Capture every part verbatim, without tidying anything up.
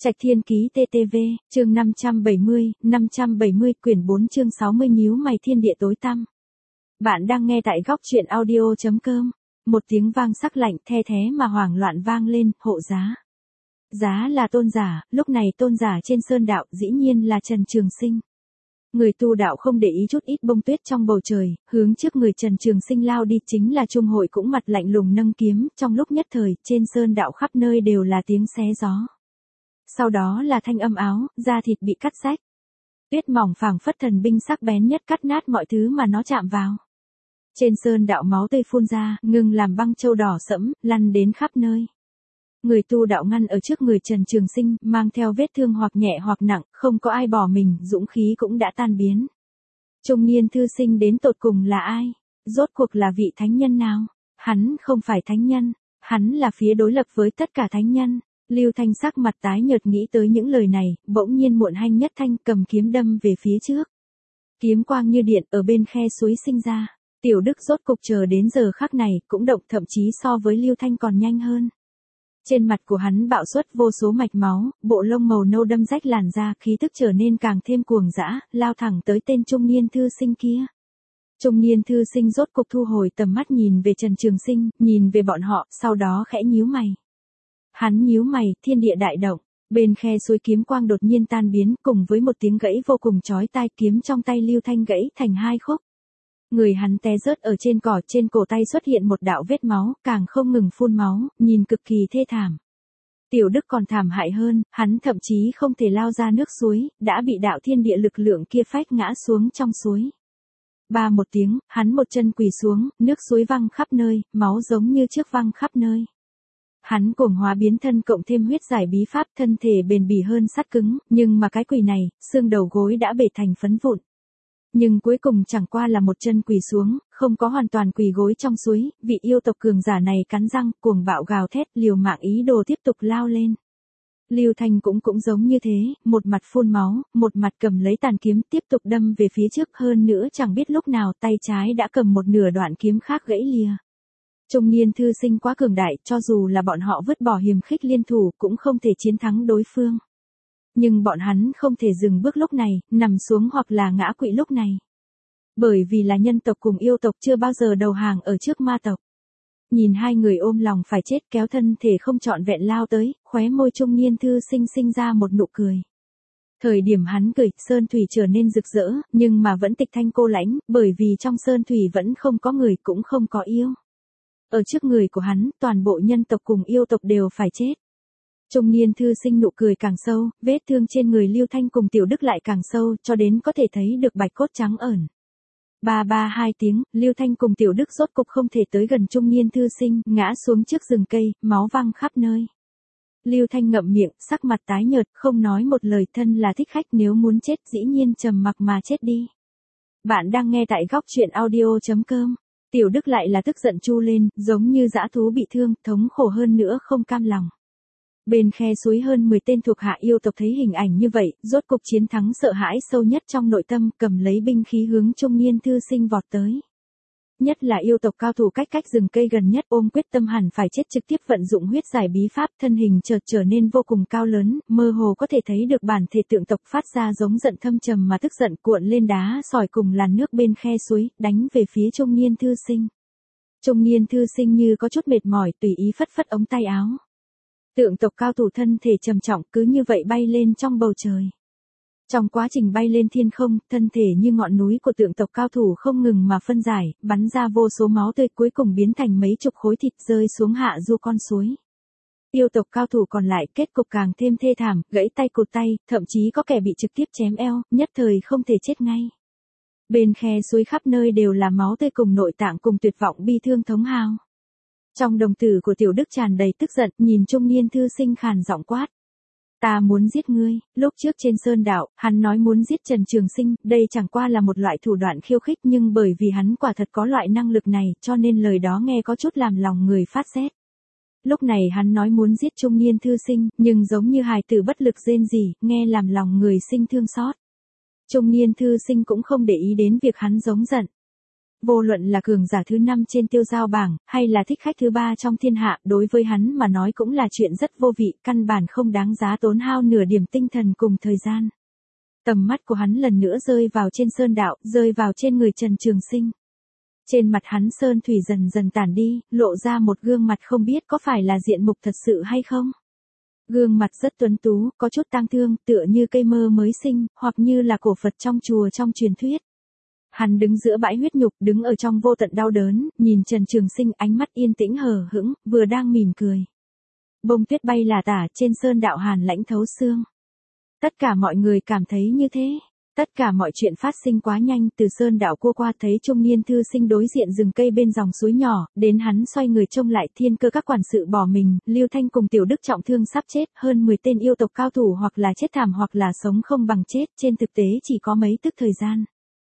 Trạch Thiên Ký tê tê vê, chương năm trăm bảy mươi, năm trăm bảy mươi quyển bốn chương sáu mươi nhíu mày thiên địa tối tăm. Bạn đang nghe tại góc truyện audio.com. Một tiếng vang sắc lạnh the thế mà hoảng loạn vang lên, hộ giá. Giá là tôn giả, lúc này tôn giả trên sơn đạo dĩ nhiên là Trần Trường Sinh. Người tu đạo không để ý chút ít bông tuyết trong bầu trời, hướng trước người Trần Trường Sinh lao đi, chính là Trung Hội cũng mặt lạnh lùng nâng kiếm, trong lúc nhất thời, trên sơn đạo khắp nơi đều là tiếng xé gió. Sau đó là thanh âm áo, da thịt bị cắt rách. Tuyết mỏng phảng phất thần binh sắc bén nhất cắt nát mọi thứ mà nó chạm vào. Trên sơn đạo máu tươi phun ra, ngừng làm băng châu đỏ sẫm, lăn đến khắp nơi. Người tu đạo ngăn ở trước người Trần Trường Sinh, mang theo vết thương hoặc nhẹ hoặc nặng, không có ai bỏ mình, dũng khí cũng đã tan biến. Trung niên thư sinh đến tột cùng là ai? Rốt cuộc là vị thánh nhân nào? Hắn không phải thánh nhân, hắn là phía đối lập với tất cả thánh nhân. Lưu Thanh sắc mặt tái nhợt nghĩ tới những lời này, bỗng nhiên muộn hanh nhất thanh cầm kiếm đâm về phía trước. Kiếm quang như điện ở bên khe suối sinh ra. Tiểu Đức rốt cục chờ đến giờ khắc này, cũng động thậm chí so với Lưu Thanh còn nhanh hơn. Trên mặt của hắn bạo xuất vô số mạch máu, bộ lông màu nâu đâm rách làn da, khí tức trở nên càng thêm cuồng dã, lao thẳng tới tên trung niên thư sinh kia. Trung niên thư sinh rốt cục thu hồi tầm mắt nhìn về Trần Trường Sinh, nhìn về bọn họ, sau đó khẽ nhíu mày. Hắn nhíu mày, thiên địa đại động, bên khe suối kiếm quang đột nhiên tan biến, cùng với một tiếng gãy vô cùng chói tai, kiếm trong tay Lưu Thanh gãy thành hai khúc. Người hắn té rớt ở trên cỏ, trên cổ tay xuất hiện một đạo vết máu, càng không ngừng phun máu, nhìn cực kỳ thê thảm. Tiểu Đức còn thảm hại hơn, hắn thậm chí không thể lao ra nước suối, đã bị đạo thiên địa lực lượng kia phách ngã xuống trong suối. Ba một tiếng, hắn một chân quỳ xuống, nước suối văng khắp nơi, máu giống như trước văng khắp nơi. Hắn cuồng hóa biến thân cộng thêm huyết giải bí pháp, thân thể bền bỉ hơn sắt cứng, nhưng mà cái quỳ này, xương đầu gối đã bể thành phấn vụn. Nhưng cuối cùng chẳng qua là một chân quỳ xuống, không có hoàn toàn quỳ gối trong suối, vị yêu tộc cường giả này cắn răng, cuồng bạo gào thét, liều mạng ý đồ tiếp tục lao lên. Lưu Thanh cũng cũng giống như thế, một mặt phun máu, một mặt cầm lấy tàn kiếm tiếp tục đâm về phía trước, hơn nữa chẳng biết lúc nào tay trái đã cầm một nửa đoạn kiếm khác gãy lìa. Trung niên thư sinh quá cường đại, cho dù là bọn họ vứt bỏ hiềm khích liên thủ cũng không thể chiến thắng đối phương. Nhưng bọn hắn không thể dừng bước lúc này, nằm xuống hoặc là ngã quỵ lúc này. Bởi vì là nhân tộc cùng yêu tộc chưa bao giờ đầu hàng ở trước ma tộc. Nhìn hai người ôm lòng phải chết kéo thân thể không trọn vẹn lao tới, khóe môi trung niên thư sinh sinh ra một nụ cười. Thời điểm hắn cười, sơn thủy trở nên rực rỡ, nhưng mà vẫn tịch thanh cô lãnh, bởi vì trong sơn thủy vẫn không có người cũng không có yêu. Ở trước người của hắn, toàn bộ nhân tộc cùng yêu tộc đều phải chết. Trung niên thư sinh nụ cười càng sâu, vết thương trên người Lưu Thanh cùng Tiểu Đức lại càng sâu, cho đến có thể thấy được bạch cốt trắng ẩn. Ba ba hai tiếng, Lưu Thanh cùng Tiểu Đức rốt cục không thể tới gần trung niên thư sinh, ngã xuống trước rừng cây, máu văng khắp nơi. Lưu Thanh ngậm miệng, sắc mặt tái nhợt, không nói một lời, thân là thích khách, nếu muốn chết dĩ nhiên trầm mặc mà chết đi. Bạn đang nghe tại góc truyện audio.com. Tiểu Đức lại là tức giận chu lên, giống như dã thú bị thương, thống khổ hơn nữa không cam lòng. Bên khe suối hơn mười tên thuộc hạ yêu tộc thấy hình ảnh như vậy, rốt cục chiến thắng sợ hãi sâu nhất trong nội tâm, cầm lấy binh khí hướng trung niên thư sinh vọt tới. Nhất là yêu tộc cao thủ cách cách rừng cây gần nhất ôm quyết tâm hẳn phải chết trực tiếp vận dụng huyết giải bí pháp, thân hình chợt trở nên vô cùng cao lớn, mơ hồ có thể thấy được bản thể tượng tộc phát ra giống giận thâm trầm mà tức giận, cuộn lên đá sỏi cùng làn nước bên khe suối, đánh về phía trung niên thư sinh. Trung niên thư sinh như có chút mệt mỏi, tùy ý phất phất ống tay áo. Tượng tộc cao thủ thân thể trầm trọng cứ như vậy bay lên trong bầu trời. Trong quá trình bay lên thiên không, thân thể như ngọn núi của tượng tộc cao thủ không ngừng mà phân giải, bắn ra vô số máu tươi, cuối cùng biến thành mấy chục khối thịt rơi xuống hạ du con suối. Yêu tộc cao thủ còn lại kết cục càng thêm thê thảm, gãy tay cụt tay, thậm chí có kẻ bị trực tiếp chém eo, nhất thời không thể chết ngay. Bên khe suối khắp nơi đều là máu tươi cùng nội tạng cùng tuyệt vọng bi thương thống hào. Trong đồng tử của Tiểu Đức tràn đầy tức giận, nhìn trung niên thư sinh khàn giọng quát. Ta muốn giết ngươi, lúc trước trên sơn đạo, hắn nói muốn giết Trần Trường Sinh, đây chẳng qua là một loại thủ đoạn khiêu khích, nhưng bởi vì hắn quả thật có loại năng lực này, cho nên lời đó nghe có chút làm lòng người phát rét. Lúc này hắn nói muốn giết trung niên thư sinh, nhưng giống như hài tử bất lực rên rỉ, nghe làm lòng người sinh thương xót. Trung niên thư sinh cũng không để ý đến việc hắn giống giận. Vô luận là cường giả thứ năm trên tiêu giao bảng, hay là thích khách thứ ba trong thiên hạ, đối với hắn mà nói cũng là chuyện rất vô vị, căn bản không đáng giá tốn hao nửa điểm tinh thần cùng thời gian. Tầm mắt của hắn lần nữa rơi vào trên Sơn Đạo, rơi vào trên người Trần Trường Sinh. Trên mặt hắn sơn thủy dần dần tản đi, lộ ra một gương mặt không biết có phải là diện mục thật sự hay không. Gương mặt rất tuấn tú, có chút tang thương, tựa như cây mơ mới sinh, hoặc như là cổ Phật trong chùa trong truyền thuyết. Hắn đứng giữa bãi huyết nhục, đứng ở trong vô tận đau đớn, nhìn Trần Trường Sinh ánh mắt yên tĩnh hờ hững, vừa đang mỉm cười. Bông tuyết bay là tả, trên Sơn Đạo hàn lãnh thấu xương. Tất cả mọi người cảm thấy như thế. Tất cả mọi chuyện phát sinh quá nhanh, từ Sơn Đạo cua qua thấy trung niên thư sinh đối diện rừng cây bên dòng suối nhỏ, đến hắn xoay người trông lại thiên cơ các quản sự bỏ mình, Lưu Thanh cùng Tiểu Đức trọng thương sắp chết, hơn mười tên yêu tộc cao thủ hoặc là chết thảm hoặc là sống không bằng chết, trên thực tế chỉ có mấy tức thời gian.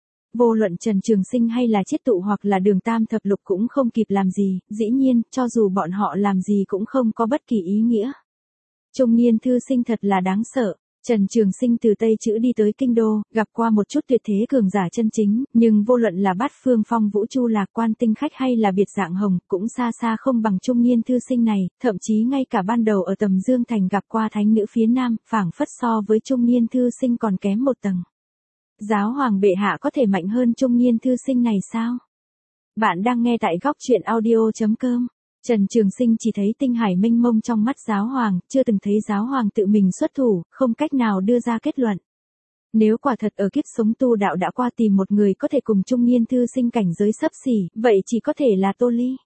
Vô luận Trần Trường Sinh hay là Chiết Tụ hoặc là Đường Tam Thập Lục cũng không kịp làm gì, dĩ nhiên, cho dù bọn họ làm gì cũng không có bất kỳ ý nghĩa. Trung niên thư sinh thật là đáng sợ. Trần Trường Sinh từ Tây Chữ đi tới Kinh Đô, gặp qua một chút tuyệt thế cường giả chân chính, nhưng vô luận là Bát Phương Phong Vũ Chu Lạc Quan Tinh Khách hay là Biệt Dạng Hồng, cũng xa xa không bằng trung niên thư sinh này, thậm chí ngay cả ban đầu ở Tầm Dương Thành gặp qua thánh nữ phía Nam, phảng phất so với trung niên thư sinh còn kém một tầng. Giáo hoàng bệ hạ có thể mạnh hơn trung niên thư sinh này sao? Bạn đang nghe tại góc truyện audio chấm com. Trần Trường Sinh chỉ thấy tinh hải mênh mông trong mắt giáo hoàng, chưa từng thấy giáo hoàng tự mình xuất thủ, không cách nào đưa ra kết luận. Nếu quả thật ở kiếp sống tu đạo đã qua tìm một người có thể cùng trung niên thư sinh cảnh giới xấp xỉ, vậy chỉ có thể là Tô Ly.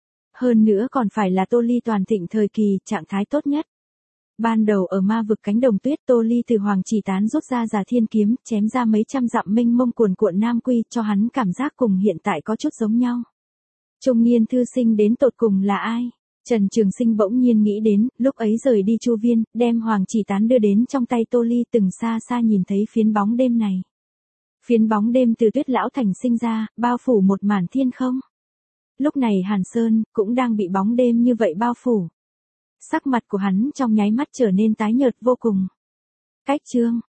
Hơn nữa còn phải là Tô Ly toàn thịnh thời kỳ, trạng thái tốt nhất. Ban đầu ở ma vực cánh đồng tuyết, Tô Ly từ Hoàng Chỉ Tán rút ra Già Thiên Kiếm, chém ra mấy trăm dặm mênh mông cuồn cuộn Nam Quy, cho hắn cảm giác cùng hiện tại có chút giống nhau. Trung niên thư sinh đến tột cùng là ai? Trần Trường Sinh bỗng nhiên nghĩ đến, lúc ấy rời đi Chu Viên, đem Hoàng Chỉ Tán đưa đến trong tay Tô Ly, từng xa xa nhìn thấy phiến bóng đêm này. Phiến bóng đêm từ Tuyết Lão Thành sinh ra, bao phủ một màn thiên không. Lúc này Hàn Sơn, cũng đang bị bóng đêm như vậy bao phủ. Sắc mặt của hắn trong nháy mắt trở nên tái nhợt vô cùng. Cách chương,